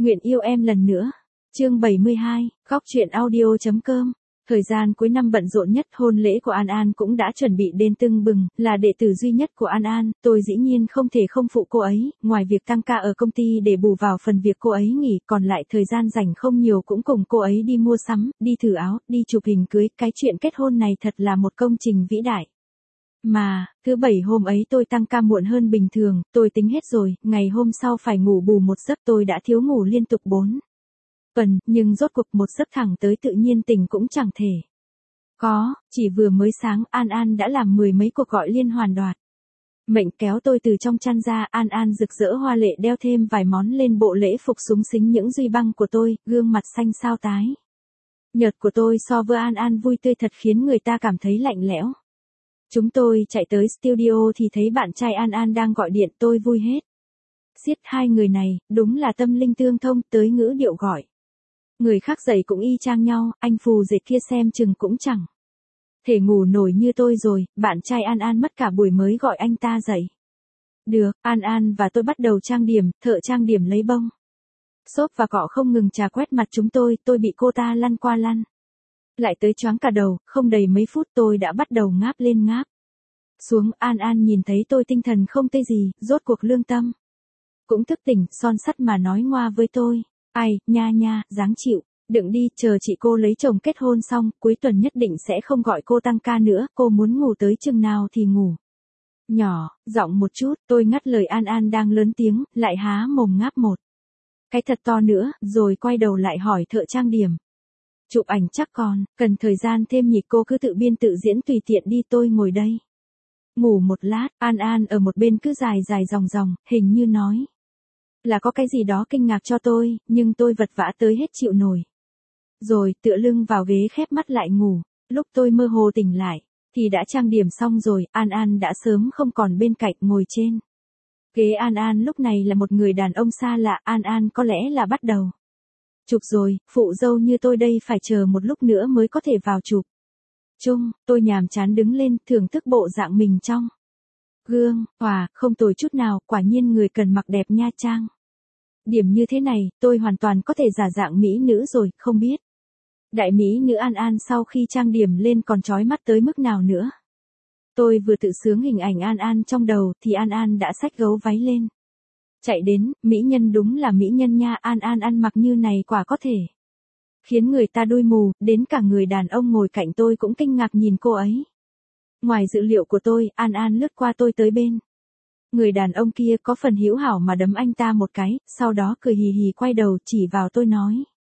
Nguyện yêu em lần nữa. Chương 72, Góc truyện audio.com. Thời gian cuối năm bận rộn nhất, hôn lễ của An An cũng đã chuẩn bị đến tưng bừng, là đệ tử duy nhất của An An, tôi dĩ nhiên không thể không phụ cô ấy, ngoài việc tăng ca ở công ty để bù vào phần việc cô ấy nghỉ, còn lại thời gian rảnh không nhiều cũng cùng cô ấy đi mua sắm, đi thử áo, đi chụp hình cưới, cái chuyện kết hôn này thật là một công trình vĩ đại. Mà, thứ bảy hôm ấy tôi tăng ca muộn hơn bình thường, tôi tính hết rồi, ngày hôm sau phải ngủ bù một giấc, tôi đã thiếu ngủ liên tục 4 tuần, nhưng rốt cuộc một giấc thẳng tới tự nhiên tỉnh cũng chẳng thể. Chỉ vừa mới sáng An An đã làm 10 mấy cuộc gọi liên hoàn đoạt. Mệnh kéo tôi từ trong chăn ra, An An rực rỡ hoa lệ đeo thêm vài món lên bộ lễ phục xúng xính những duy băng của tôi, gương mặt xanh xao tái nhợt của tôi so với An An vui tươi thật khiến người ta cảm thấy lạnh lẽo. Chúng tôi chạy tới studio thì thấy bạn trai An An đang gọi điện, tôi vui hết. Xiết, hai người này, đúng là tâm linh tương thông, tới ngữ điệu gọi. Người khác dậy cũng y chang nhau, anh phù dệt kia xem chừng cũng chẳng thể ngủ nổi như tôi rồi, bạn trai An An mất cả buổi mới gọi anh ta dậy. Được, An An và tôi bắt đầu trang điểm, thợ trang điểm lấy bông xốp và cọ không ngừng chà quét mặt chúng tôi bị cô ta lăn qua lăn lại tới choáng cả đầu, không đầy mấy phút tôi đã bắt đầu ngáp lên ngáp xuống. An An nhìn thấy tôi tinh thần không tê gì, rốt cuộc lương tâm cũng thức tỉnh, son sắt mà nói ngoa với tôi. Ai, nha, dáng chịu, đừng đi, chờ chị cô lấy chồng kết hôn xong, cuối tuần nhất định sẽ không gọi cô tăng ca nữa, cô muốn ngủ tới chừng nào thì ngủ. Nhỏ, giọng một chút, tôi ngắt lời An An đang lớn tiếng, lại há mồm ngáp một cái thật to nữa, rồi quay đầu lại hỏi thợ trang điểm. Chụp ảnh chắc còn, cần thời gian thêm nhỉ, cô cứ tự biên tự diễn tùy tiện đi, tôi ngồi đây ngủ một lát. An An ở một bên cứ dài dòng, hình như nói là có cái gì đó kinh ngạc cho tôi, nhưng tôi vật vã tới hết chịu nổi. Rồi tựa lưng vào ghế khép mắt lại ngủ. Lúc tôi mơ hồ tỉnh lại thì đã trang điểm xong rồi, An An đã sớm không còn bên cạnh, ngồi trên ghế. An An lúc này là một người đàn ông xa lạ, An An có lẽ là bắt đầu chụp rồi, phụ dâu như tôi đây phải chờ một lúc nữa mới có thể vào chụp chung. Tôi nhàm chán đứng lên, thưởng thức bộ dạng mình trong gương, không tồi chút nào, quả nhiên người cần mặc đẹp nha. Trang điểm như thế này, tôi hoàn toàn có thể giả dạng mỹ nữ rồi, không biết đại mỹ nữ An An sau khi trang điểm lên còn chói mắt tới mức nào nữa. Tôi vừa tự sướng hình ảnh An An trong đầu thì An An đã xách gấu váy lên chạy đến. Mỹ nhân, đúng là mỹ nhân nha. An An ăn mặc như này quả có thể khiến người ta đuôi mù, đến cả người đàn ông ngồi cạnh tôi cũng kinh ngạc nhìn cô ấy. Ngoài dự liệu của tôi, An An lướt qua tôi tới bên người đàn ông kia, có phần hữu hảo mà đấm anh ta một cái, sau đó cười hì hì quay đầu chỉ vào tôi nói.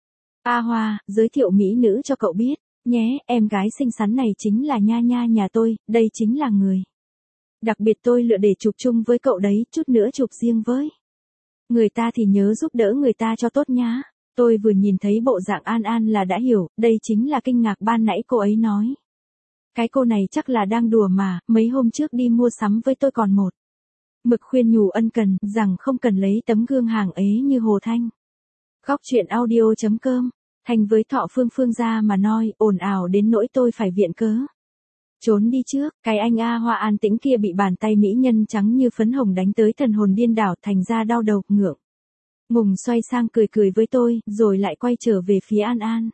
A Hoa, giới thiệu mỹ nữ cho cậu biết nhé, em gái xinh xắn này chính là Nha Nha nhà tôi, đây chính là người đặc biệt tôi lựa để chụp chung với cậu đấy, chút nữa chụp riêng với người ta thì nhớ giúp đỡ người ta cho tốt nhá. Tôi vừa nhìn thấy bộ dạng An An là đã hiểu, đây chính là kinh ngạc ban nãy cô ấy nói. Cái cô này chắc là đang đùa mà, mấy hôm trước đi mua sắm với tôi còn một mực khuyên nhủ ân cần, rằng không cần lấy tấm gương hàng ấy như Hồ Thanh. Góc truyện audio.com, Thành với Thọ Phương ra mà nói, ồn ào đến nỗi tôi phải viện cớ trốn đi trước. Cái anh A Hoa an tĩnh kia bị bàn tay mỹ nhân trắng như phấn hồng đánh tới thần hồn điên đảo, thành ra đau đầu, ngượng ngùng xoay sang cười với tôi, rồi lại quay trở về phía An An.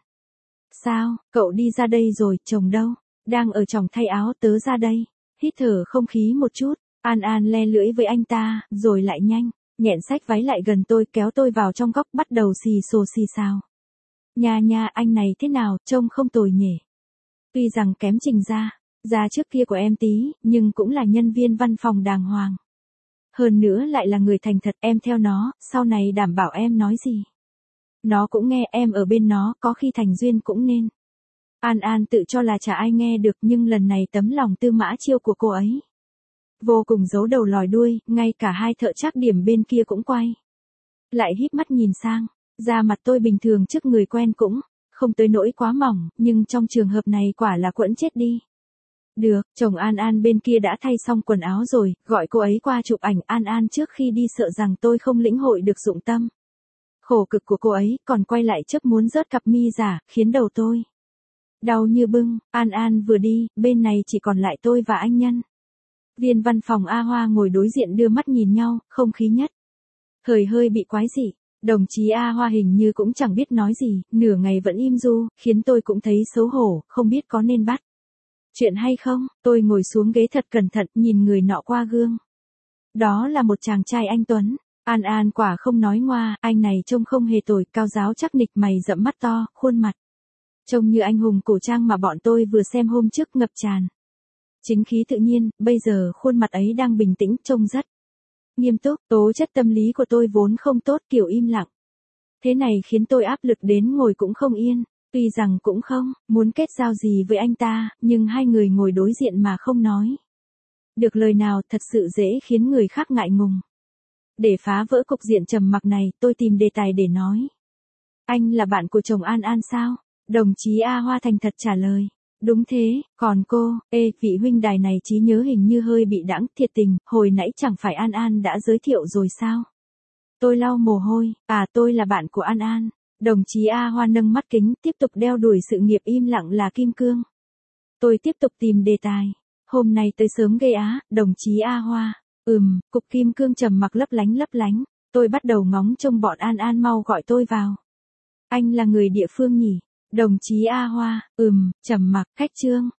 Sao, cậu đi ra đây rồi, chồng đâu? Đang ở trong thay áo, tớ ra đây. Hít thở không khí một chút, An An le lưỡi với anh ta, rồi lại nhanh nhẹn xách váy lại gần tôi, kéo tôi vào trong góc, bắt đầu xì xồ xì xào. Nha, anh này thế nào, trông không tồi nhỉ. Tuy rằng kém Trình ra trước kia của em tí, nhưng cũng là nhân viên văn phòng đàng hoàng. Hơn nữa lại là người thành thật, em theo nó, sau này đảm bảo em nói gì nó cũng nghe, em ở bên nó, có khi thành duyên cũng nên. An An tự cho là chả ai nghe được, nhưng lần này tấm lòng Tư Mã Chiêu của cô ấy vô cùng giấu đầu lòi đuôi, ngay cả hai thợ trác điểm bên kia cũng quay lại híp mắt nhìn sang. Da mặt tôi bình thường trước người quen cũng không tới nỗi quá mỏng, nhưng trong trường hợp này quả là quẫn chết đi. Được, chồng An An bên kia đã thay xong quần áo rồi, gọi cô ấy qua chụp ảnh. An An trước khi đi sợ rằng tôi không lĩnh hội được dụng tâm khổ cực của cô ấy, còn quay lại chấp muốn rớt cặp mi giả, khiến đầu tôi đau như bưng. An An vừa đi, bên này chỉ còn lại tôi và anh nhân viên văn phòng A Hoa ngồi đối diện đưa mắt nhìn nhau, không khí nhất thời hơi bị quái dị. Đồng chí A Hoa hình như cũng chẳng biết nói gì, nửa ngày vẫn im ru, khiến tôi cũng thấy xấu hổ, không biết có nên bắt chuyện hay không. Tôi ngồi xuống ghế thật cẩn thận, nhìn người nọ qua gương. Đó là một chàng trai anh tuấn. An An quả không nói ngoa, anh này trông không hề tồi, cao ráo chắc nịch, mày rậm, mắt to, khuôn mặt trông như anh hùng cổ trang mà bọn tôi vừa xem hôm trước, ngập tràn chính khí tự nhiên. Bây giờ khuôn mặt ấy đang bình tĩnh, trông rất nghiêm túc. Tố chất tâm lý của tôi vốn không tốt, kiểu im lặng thế này khiến tôi áp lực đến ngồi cũng không yên. Tuy rằng cũng không muốn kết giao gì với anh ta, nhưng hai người ngồi đối diện mà không nói được lời nào thật sự dễ khiến người khác ngại ngùng. Để phá vỡ cục diện trầm mặc này, tôi tìm đề tài để nói. Anh là bạn của chồng An An sao? Đồng chí A Hoa thành thật trả lời. Đúng thế, còn cô, vị huynh đài này trí nhớ hình như hơi bị đãng, thiệt tình, hồi nãy chẳng phải An An đã giới thiệu rồi sao? Tôi lau mồ hôi, tôi là bạn của An An. Đồng chí A Hoa nâng mắt kính, tiếp tục đeo đuổi sự nghiệp im lặng là kim cương. Tôi tiếp tục tìm đề tài. Hôm nay tới sớm ghê á, đồng chí A Hoa. Cục kim cương trầm mặc lấp lánh. Tôi bắt đầu ngóng trông bọn An An mau gọi tôi vào. Anh là người địa phương nhỉ? Đồng chí A Hoa, trầm mặc, khách trương.